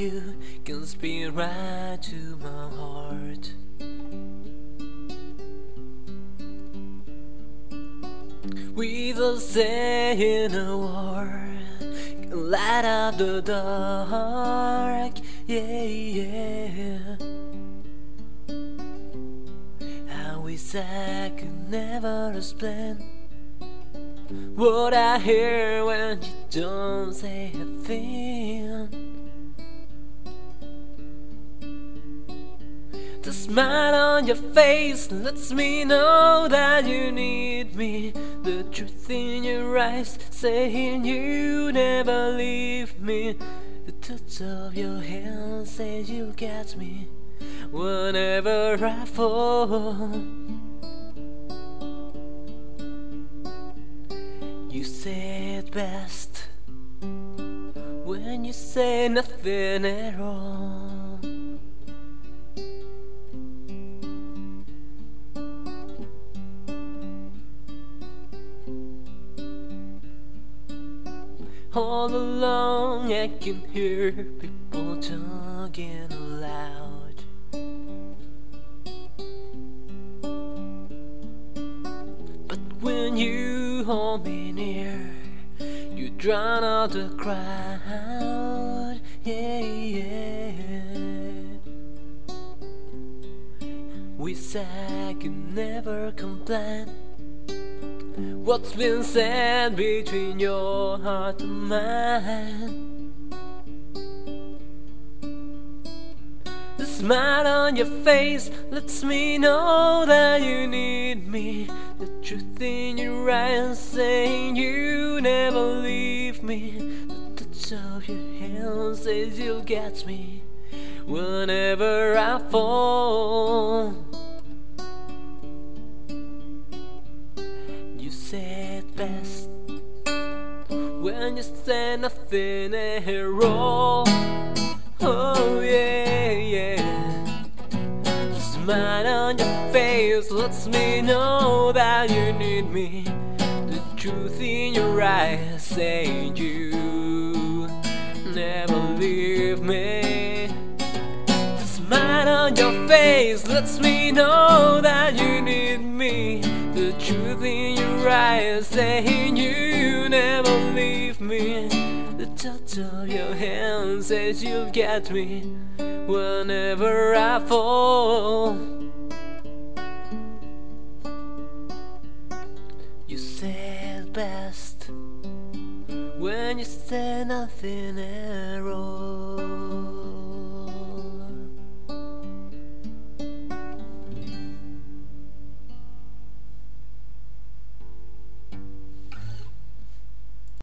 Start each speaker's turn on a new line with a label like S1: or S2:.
S1: you can speak right to my heart. Without saying a word, can light up the dark, yeah, yeah. I wish I could never explain what I hear when you don't say a thing. The smile on your face lets me know that you need me. The truth in your eyes saying you never leave me. The touch of your hand says you'll catch me whenever I fall. You say it best when you say nothing at all. All along I can hear people talking aloud. But when you hold me near, you drown out the crowd, yeah, yeah. Wish I could never complain what's been said between your heart and mine. The smile on your face lets me know that you need me. The truth in your eyes saying you never leave me. The touch of your hand says you'll catch me whenever I fall. You say it best when you say nothing at all. Oh yeah, yeah. The smile on your face lets me know that you need me. The truth in your eyes saying you never leave me. The smile on your face lets me know that you need me. The truth in your eyes saying you never leave me. The touch of your hand says you'll get me whenever I fall. You say it best when you say nothing at all.